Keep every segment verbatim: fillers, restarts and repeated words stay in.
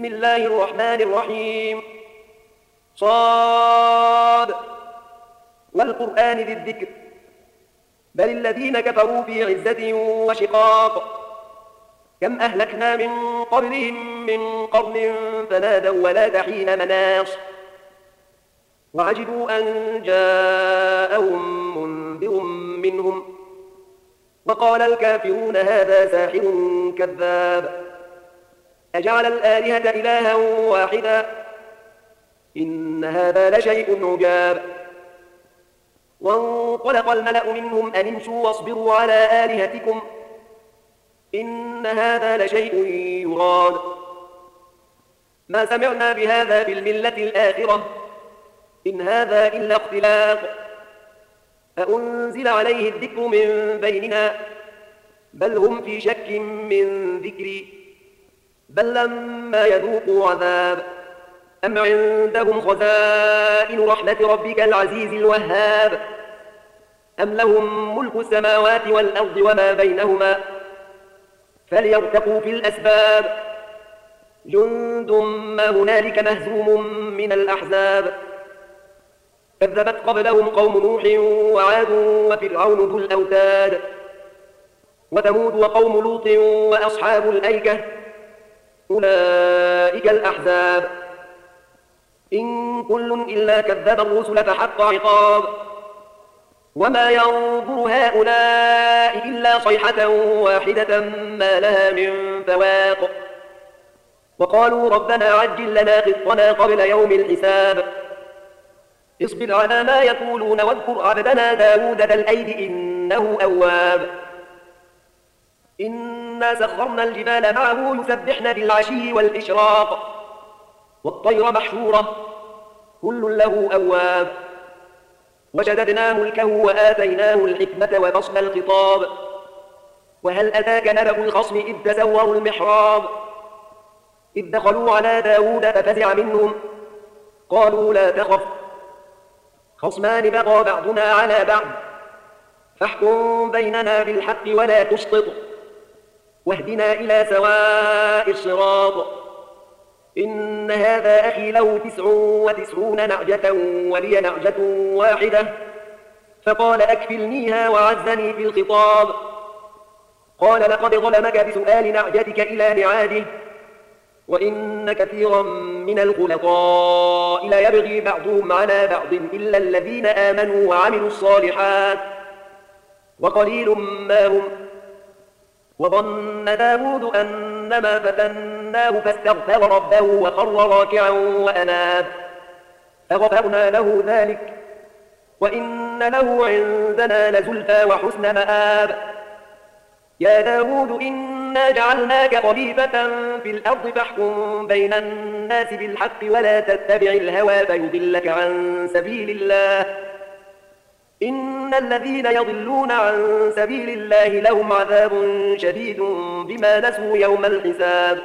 بسم الله الرحمن الرحيم. صاد والقرآن ذي الذكر بل الذين كفروا في عزة وشقاق كم أهلكنا من قبلهم من قرن فنادوا ولا حين مناص وعجبوا أن جاءهم منذر منهم وقال الكافرون هذا ساحر كذاب أجعل الآلهة إلها واحدا إن هذا لشيء عجاب وانطلق الملأ منهم أن امشوا واصبروا على آلهتكم إن هذا لشيء يراد ما سمعنا بهذا في الملة الآخرة إن هذا إلا اختلاق أأنزل عليه الذكر من بيننا بل هم في شك من ذكري بل لما يذوقوا عذاب أم عندهم خزائن رحمة ربك العزيز الوهاب أم لهم ملك السماوات والأرض وما بينهما فليرتقوا في الأسباب جند ما هنالك مهزوم من الأحزاب كذبت قبلهم قوم نوح وعاد وفرعون ذو الأوتاد وثمود وقوم لوط وأصحاب الأيكة أولئك الأحزاب إن كل إلا كذب الرسل فحق عقاب وما ينظر هؤلاء إلا صيحة واحدة ما لها من فواق وقالوا ربنا عجل لنا قطنا قبل يوم الحساب اصبر على ما يقولون واذكر عبدنا داود ذا الأيد إنه أواب إنا سخرنا الجبال معه يسبحن بالعشي والإشراق والطير محشورة كل له أواب وشددنا ملكه وآتيناه الحكمة وفصل الخطاب وهل أتاك نبأ الخصم إذ تسوروا المحراب إذ دخلوا على داود ففزع منهم قالوا لا تخف خصمان بغى بعضنا على بعض فاحكم بيننا بالحق ولا تشطط واهدنا إلى سواء الصراط إن هذا أخي له تسع وتسعون نعجة ولي نعجة واحدة فقال أكفلنيها وعزني في الخطاب قال لقد ظلمك بسؤال نعجتك إلى نعاده وإن كثيرا من الخلطاء ليبغي بعضهم على بعض إلا الذين آمنوا وعملوا الصالحات وقليل ما هم وظن داود أنما فتناه فاستغفر ربه وخر راكعا وأناب فغفرنا له ذلك وإن له عندنا لزلفى وحسن مآب يا داود إنا جعلناك خليفة في الأرض فاحكم بين الناس بالحق ولا تتبع الهوى فيضلك عن سبيل الله إن الذين يضلون عن سبيل الله لهم عذاب شديد بما نسوا يوم الحساب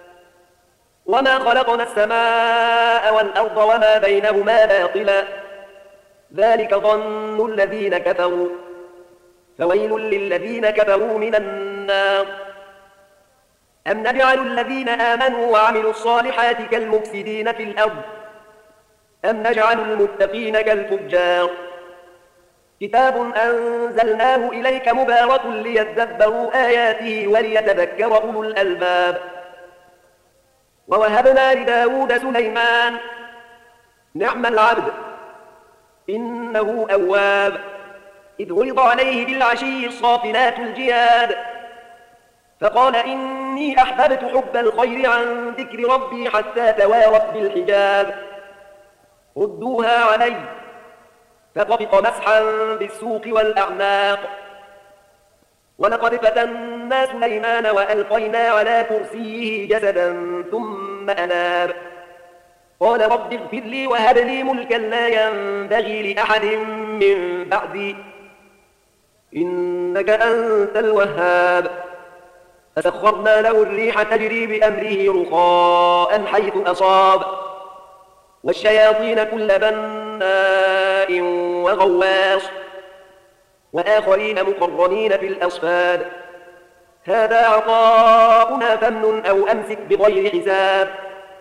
وما خلقنا السماء والأرض وما بينهما باطلا ذلك ظن الذين كفروا فويل للذين كفروا من النار أم نجعل الذين آمنوا وعملوا الصالحات كالمفسدين في الأرض أم نجعل المتقين كالفجار كتاب أنزلناه إليك مبارك ليدبروا آياته وليتذكر أولو الألباب ووهبنا لداود سليمان نعم العبد إنه أواب إذ عرض عليه بالعشي الصافنات الجياد فقال إني أحببت حب الخير عن ذكر ربي حتى توارت بالحجاب ردوها علي فطفق مسحا بالسوق والأعناق ولقد فتنا سليمان وألقينا على كرسيه جسدا ثم أناب قال رب اغفر لي وهب لي ملكا لا ينبغي لأحد من بعدي إنك أنت الوهاب فسخرنا له الريح تجري بأمره رخاء حيث أصاب والشياطين كل بناء وغواص وآخرين مقرنين في الأصفاد هذا عطاؤنا فامنن أو أمسك بغير حساب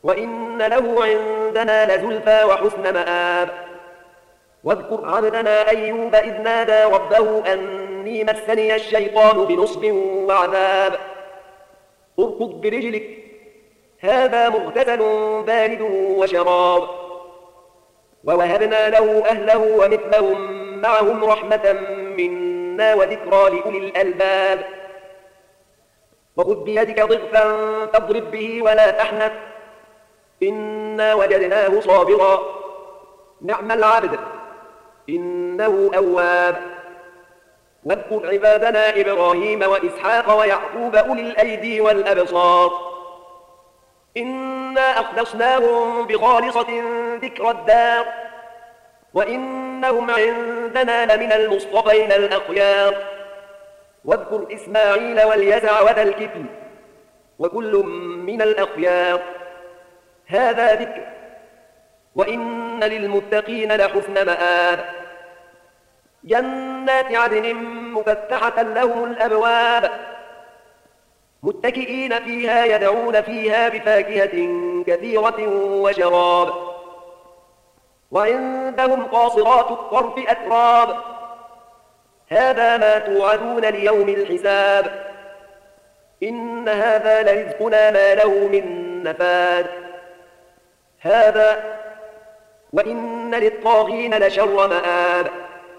وإن له عندنا لزلفى وحسن مآب. واذكر عبدنا أيوب إذ نادى ربه أني مسني الشيطان بنصب وعذاب. اركض برجلك هذا مغتسل بارد وشراب. ووهبنا له أهله ومثلهم معهم رحمة منا وذكرى لأولي الألباب. وخذ بيدك ضغثا فاضرب به ولا تحنث إنا وجدناه صابرا نعم العبد إنه أواب. واذكر عبادنا إبراهيم وإسحاق ويعقوب أولي الأيدي والأبصار إنا أخلصناهم بخالصة ذكر الدار وإنهم عندنا لمن المصطفين الأخيار. واذكر إسماعيل واليسع وذا الكفل وكل من الأخيار هذا ذكر وإن للمتقين لحسن مآب. جنات عدن مفتحة لهم الأبواب متكئين فيها يدعون فيها بفاكهة كثيرة وشراب. وعندهم قاصرات الطرف أتراب هذا ما توعدون ليوم الحساب. إن هذا لرزقنا ما له من نفاد. هذا وإن للطاغين لشر مآب.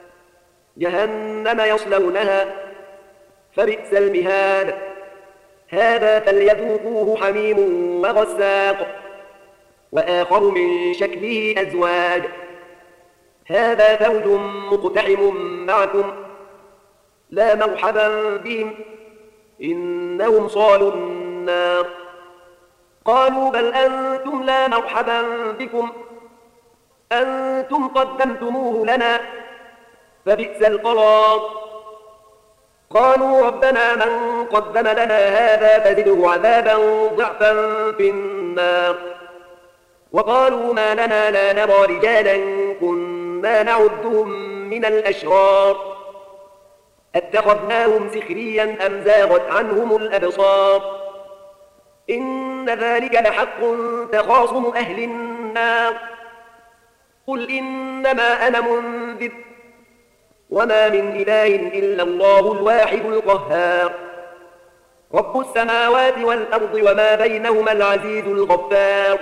جهنم يصلونها فبئس المهاد. هذا فليذوقوه حميم وغساق وآخر من شكله أزواج. هذا فوج مقتحم معكم لا مرحبا بهم إنهم صالوا النار. قالوا بل أنتم لا مرحبا بكم أنتم قدمتموه لنا فبئس القرار. قالوا ربنا من قدم لنا هذا فزده عذابا ضعفا في النار. وقالوا ما لنا لا نرى رجالا كنا نعدهم من الأشرار اتخذناهم سخريا أم زاغت عنهم الأبصار. إن ذلك لحق تخاصم أهل النار. قل إنما أنا منذر وما من إله إلا الله الواحد القهار. رب السماوات والأرض وما بينهما العزيز الغفار.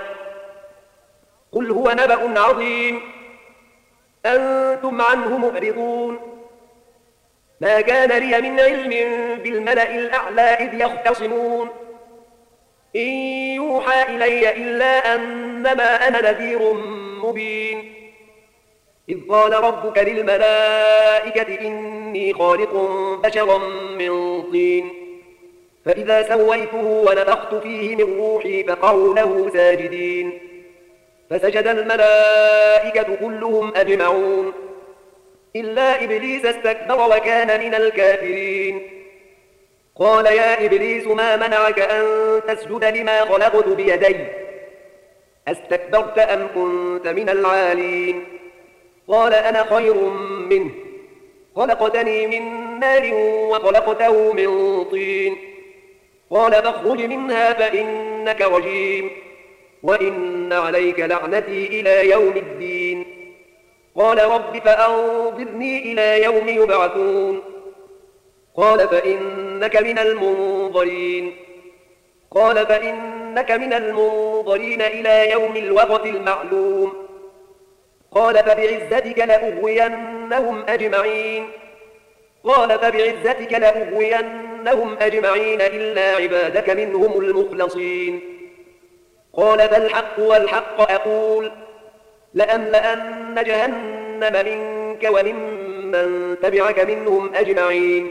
قل هو نبأ عظيم أنتم عنه معرضون. ما كان لي من علم بالملأ الأعلى إذ يختصمون إن يوحى إلي إلا أنما أنا نذير مبين. إذ قال ربك للملائكة إني خالق بشرا من طين فإذا سويته ونفخت فيه من روحي فقعوا له ساجدين. فسجد الملائكة كلهم أجمعون إلا إبليس استكبر وكان من الكافرين. قال يا إبليس ما منعك أن تسجد لما خلقت بيدي أستكبرت أم كنت من العالين؟ قال أنا خير منه خلقتني من نار وخلقته من طين. قال فاخرج منها فإنك رجيم وإن عليك لعنتي إلى يوم الدين. قال رب فأنظرني إلى يوم يبعثون. قال فإنك من المنظرين. قال فإنك من المنظرين إلى يوم الوقت المعلوم. قال فبعزتك لأغوينهم أجمعين. قال فبعزتك لأغوينهم أجمعين إلا عبادك منهم المخلصين. قال فالحق والحق أقول لأملأن جهنم منك وممن تبعك منهم أجمعين.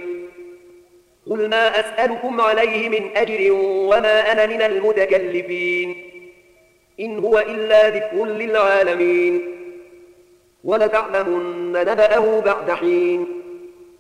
قل ما أسألكم عليه من أجر وما أنا من المتكلفين إن هو إلا ذكر للعالمين ولتعلمن نبأه بعد حين.